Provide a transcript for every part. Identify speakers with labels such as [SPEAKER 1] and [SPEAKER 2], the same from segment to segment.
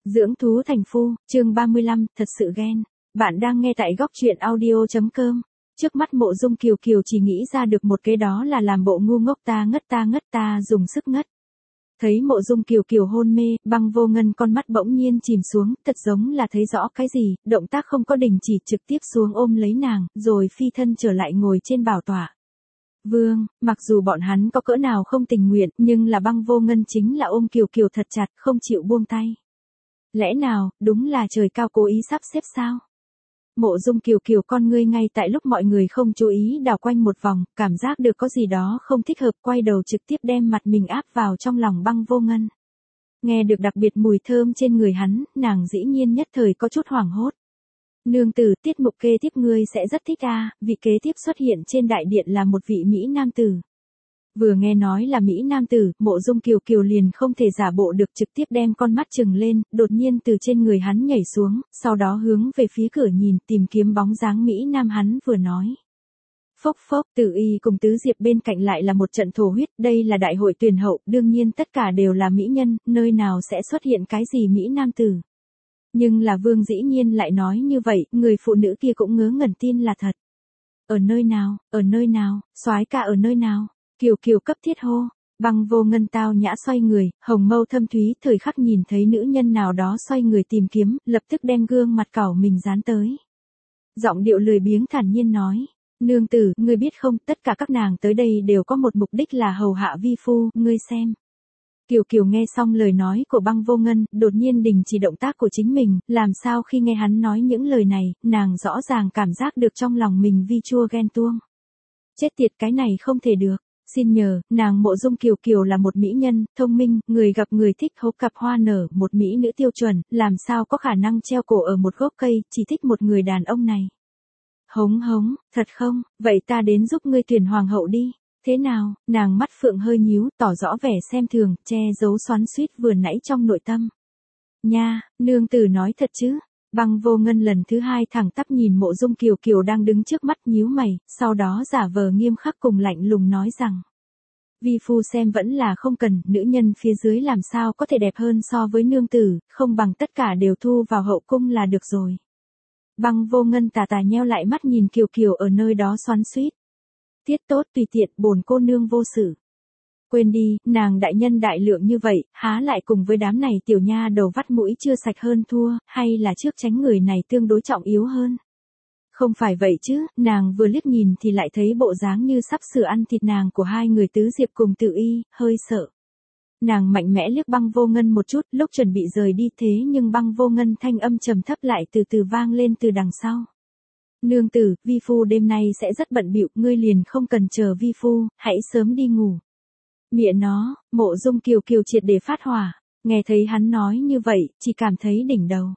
[SPEAKER 1] Dưỡng thú thành phu, chương 35, thật sự ghen. Bạn đang nghe tại góc truyện audio.com. Trước mắt Mộ Dung Kiều Kiều chỉ nghĩ ra được một cái, đó là làm bộ ngu ngốc ta ngất dùng sức ngất. Thấy Mộ Dung Kiều Kiều hôn mê, Băng Vô Ngân con mắt bỗng nhiên chìm xuống, thật giống là thấy rõ cái gì, động tác không có đình chỉ, trực tiếp xuống ôm lấy nàng, rồi phi thân trở lại ngồi trên bảo tọa. Vương, mặc dù bọn hắn có cỡ nào không tình nguyện, nhưng là Băng Vô Ngân chính là ôm Kiều Kiều thật chặt, không chịu buông tay. Lẽ nào, đúng là trời cao cố ý sắp xếp sao? Mộ Dung Kiều Kiều con ngươi ngay tại lúc mọi người không chú ý đảo quanh một vòng, cảm giác được có gì đó không thích hợp, quay đầu trực tiếp đem mặt mình áp vào trong lòng Băng Vô Ngân. Nghe được đặc biệt mùi thơm trên người hắn, nàng dĩ nhiên nhất thời có chút hoảng hốt. Nương tử, tiết mục kế tiếp ngươi sẽ rất thích vị kế tiếp xuất hiện trên đại điện là một vị Mỹ nam tử. Vừa nghe nói là Mỹ nam tử, Mộ Dung Kiều Kiều liền không thể giả bộ được, trực tiếp đem con mắt trừng lên, đột nhiên từ trên người hắn nhảy xuống, sau đó hướng về phía cửa nhìn, tìm kiếm bóng dáng Mỹ nam hắn vừa nói. Phốc phốc, Tử Y cùng Tứ Diệp bên cạnh lại là một trận thổ huyết, đây là đại hội tuyển hậu, đương nhiên tất cả đều là mỹ nhân, nơi nào sẽ xuất hiện cái gì Mỹ nam tử. Nhưng là Vương dĩ nhiên lại nói như vậy, người phụ nữ kia cũng ngớ ngẩn tin là thật. Ở nơi nào, soái ca ở nơi nào? Kiều Kiều cấp thiết hô. Băng Vô Ngân tao nhã xoay người, hồng mâu thâm thúy thời khắc nhìn thấy nữ nhân nào đó xoay người tìm kiếm, lập tức đem gương mặt cẩu mình dán tới. Giọng điệu lười biếng thản nhiên nói, nương tử, ngươi biết không, tất cả các nàng tới đây đều có một mục đích là hầu hạ vi phu, ngươi xem. Kiều Kiều nghe xong lời nói của Băng Vô Ngân, đột nhiên đình chỉ động tác của chính mình, làm sao khi nghe hắn nói những lời này, nàng rõ ràng cảm giác được trong lòng mình vi chua ghen tuông. Chết tiệt, cái này không thể được. Xin nhờ, nàng Mộ Dung Kiều Kiều là một mỹ nhân, thông minh, người gặp người thích, hốc cặp hoa nở, một mỹ nữ tiêu chuẩn, làm sao có khả năng treo cổ ở một gốc cây, chỉ thích một người đàn ông này. Hống, thật không, vậy ta đến giúp ngươi tuyển hoàng hậu đi. Thế nào, nàng mắt phượng hơi nhíu, tỏ rõ vẻ xem thường, che giấu xoắn xuýt vừa nãy trong nội tâm. Nha, nương tử nói thật chứ? Băng Vô Ngân lần thứ hai thẳng tắp nhìn Mộ Dung Kiều Kiều đang đứng trước mắt, nhíu mày, sau đó giả vờ nghiêm khắc cùng lạnh lùng nói rằng. Vi phu xem vẫn là không cần, nữ nhân phía dưới làm sao có thể đẹp hơn so với nương tử, không bằng tất cả đều thu vào hậu cung là được rồi. Băng Vô Ngân tà tà nheo lại mắt nhìn Kiều Kiều ở nơi đó xoắn xuýt. Tiết tốt tùy tiện, bổn cô nương vô sự. Quên đi, nàng đại nhân đại lượng như vậy, há lại cùng với đám này tiểu nha đầu vắt mũi chưa sạch hơn thua, hay là trước tránh người này tương đối trọng yếu hơn. Không phải vậy chứ, nàng vừa liếc nhìn thì lại thấy bộ dáng như sắp sửa ăn thịt nàng của hai người Tứ Diệp cùng Tử Y, hơi sợ. Nàng mạnh mẽ liếc Băng Vô Ngân một chút, lúc chuẩn bị rời đi, thế nhưng Băng Vô Ngân thanh âm trầm thấp lại từ từ vang lên từ đằng sau. Nương tử, vi phu đêm nay sẽ rất bận bịu, ngươi liền không cần chờ vi phu, hãy sớm đi ngủ. Mẹ nó, Mộ Dung Kiều Kiều triệt để phát hỏa, nghe thấy hắn nói như vậy, chỉ cảm thấy đỉnh đầu.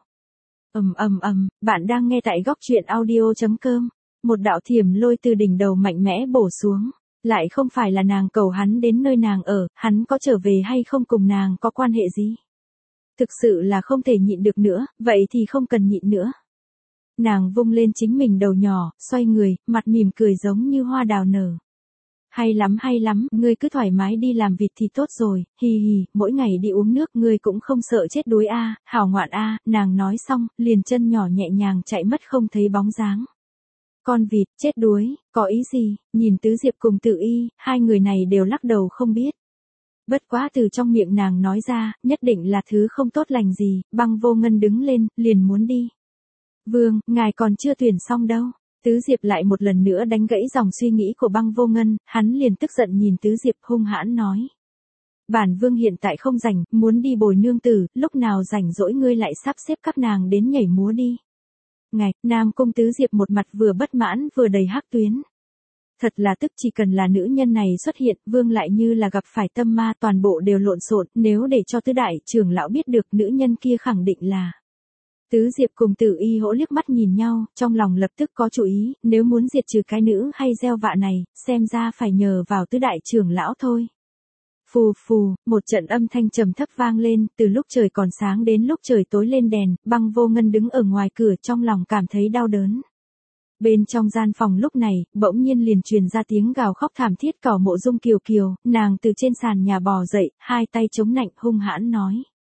[SPEAKER 1] Bạn đang nghe tại góc truyện audio.com, một đạo thiểm lôi từ đỉnh đầu mạnh mẽ bổ xuống, lại không phải là nàng cầu hắn đến nơi nàng ở, hắn có trở về hay không cùng nàng có quan hệ gì. Thực sự là không thể nhịn được nữa, vậy thì không cần nhịn nữa. Nàng vung lên chính mình đầu nhỏ, xoay người, mặt mỉm cười giống như hoa đào nở. Hay lắm, ngươi cứ thoải mái đi làm vịt thì tốt rồi, hì hì, mỗi ngày đi uống nước ngươi cũng không sợ chết đuối hảo ngoạn nàng nói xong, liền chân nhỏ nhẹ nhàng chạy mất không thấy bóng dáng. Con vịt, chết đuối, có ý gì, nhìn Tứ Diệp cùng Tử Y, hai người này đều lắc đầu không biết. Bất quá từ trong miệng nàng nói ra, nhất định là thứ không tốt lành gì, Băng Vô Ngân đứng lên, liền muốn đi. Vương, ngài còn chưa tuyển xong đâu. Tứ Diệp lại một lần nữa đánh gãy dòng suy nghĩ của Băng Vô Ngân, hắn liền tức giận nhìn Tứ Diệp hung hãn nói. Bản vương hiện tại không rảnh, muốn đi bồi nương tử, lúc nào rảnh rỗi ngươi lại sắp xếp các nàng đến nhảy múa đi. Ngạch, Nam Cung Tứ Diệp một mặt vừa bất mãn vừa đầy hắc tuyến. Thật là tức, chỉ cần là nữ nhân này xuất hiện, vương lại như là gặp phải tâm ma, toàn bộ đều lộn xộn, nếu để cho tứ đại trưởng lão biết được, nữ nhân kia khẳng định là. Tứ Diệp cùng Tử Y hỗ liếc mắt nhìn nhau, trong lòng lập tức có chủ ý, nếu muốn diệt trừ cái nữ hay gieo vạ này, xem ra phải nhờ vào tứ đại trưởng lão thôi. Phù phù, một trận âm thanh trầm thấp vang lên, từ lúc trời còn sáng đến lúc trời tối lên đèn, Băng Vô Ngân đứng ở ngoài cửa trong lòng cảm thấy đau đớn. Bên trong gian phòng lúc này, bỗng nhiên liền truyền ra tiếng gào khóc thảm thiết của Mộ Dung Kiều Kiều, nàng từ trên sàn nhà bò dậy, hai tay chống nạnh hung hãn nói.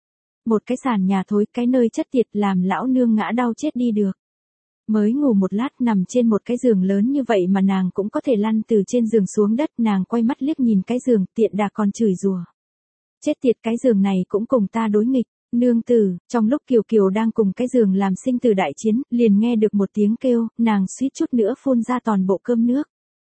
[SPEAKER 1] Một cái sàn nhà thối, cái nơi chất tiệt làm lão nương ngã đau chết đi được. Mới ngủ một lát nằm trên một cái giường lớn như vậy mà nàng cũng có thể lăn từ trên giường xuống đất, nàng quay mắt liếc nhìn cái giường, tiện đà còn chửi rủa. Chết tiệt, cái giường này cũng cùng ta đối nghịch. Nương tử, trong lúc Kiều Kiều đang cùng cái giường làm sinh tử đại chiến, liền nghe được một tiếng kêu, nàng suýt chút nữa phun ra toàn bộ cơm nước.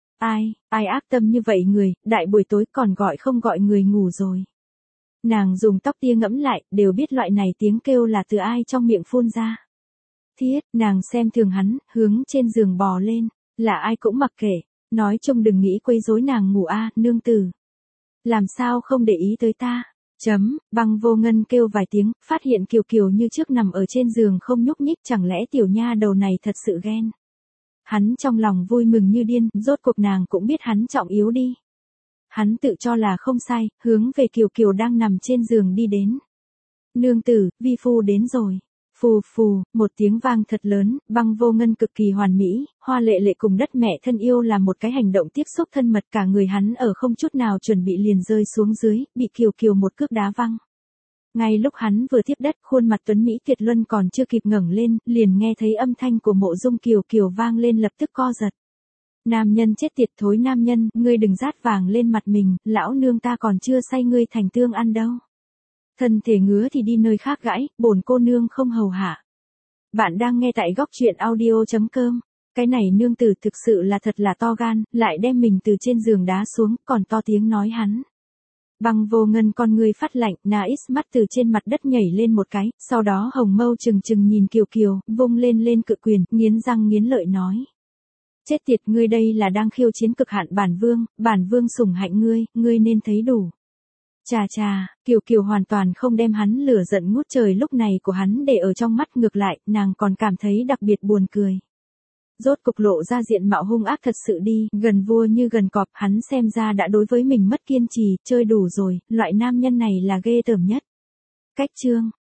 [SPEAKER 1] Ai ác tâm như vậy người, đại buổi tối còn gọi không gọi người ngủ rồi. Nàng dùng tóc tia ngẫm lại, đều biết loại này tiếng kêu là từ ai trong miệng phun ra. Thiết, nàng xem thường hắn, hướng trên giường bò lên, là ai cũng mặc kệ, nói chung đừng nghĩ quấy rối nàng ngủ nương tử. Làm sao không để ý tới ta? Băng Vô Ngân kêu vài tiếng, phát hiện Kiều Kiều như trước nằm ở trên giường không nhúc nhích, chẳng lẽ tiểu nha đầu này thật sự ghen. Hắn trong lòng vui mừng như điên, rốt cuộc nàng cũng biết hắn trọng yếu đi. Hắn tự cho là không sai, hướng về Kiều Kiều đang nằm trên giường đi đến. Nương tử, vi phu đến rồi. Phù phù, một tiếng vang thật lớn, Băng Vô Ngân cực kỳ hoàn mỹ, hoa lệ lệ cùng đất mẹ thân yêu là một cái hành động tiếp xúc thân mật, cả người hắn ở không chút nào chuẩn bị liền rơi xuống dưới, bị Kiều Kiều một cước đá văng. Ngay lúc hắn vừa tiếp đất, khuôn mặt tuấn mỹ tuyệt luân còn chưa kịp ngẩng lên, liền nghe thấy âm thanh của Mộ Dung Kiều Kiều vang lên, lập tức co giật. Nam nhân chết tiệt thối nam nhân, ngươi đừng rát vàng lên mặt mình, lão nương ta còn chưa xay ngươi thành tương ăn đâu. Thân thể ngứa thì đi nơi khác gãi, bổn cô nương không hầu hạ. Bạn đang nghe tại góc truyện audio.com. Cái này nương tử thực sự là thật là to gan, lại đem mình từ trên giường đá xuống, còn to tiếng nói hắn. Băng Vô Ngân con người phát lạnh, Nais mắt từ trên mặt đất nhảy lên một cái, sau đó hồng mâu trừng trừng nhìn Kiều Kiều, vung lên cự quyền, nghiến răng nghiến lợi nói. Chết tiệt, ngươi đây là đang khiêu chiến cực hạn bản vương sủng hạnh ngươi nên thấy đủ. Chà, Kiều Kiều hoàn toàn không đem hắn lửa giận ngút trời lúc này của hắn để ở trong mắt, ngược lại, nàng còn cảm thấy đặc biệt buồn cười. Rốt cục lộ ra diện mạo hung ác thật sự đi, gần vua như gần cọp, hắn xem ra đã đối với mình mất kiên trì, chơi đủ rồi, loại nam nhân này là ghê tởm nhất. Cách chương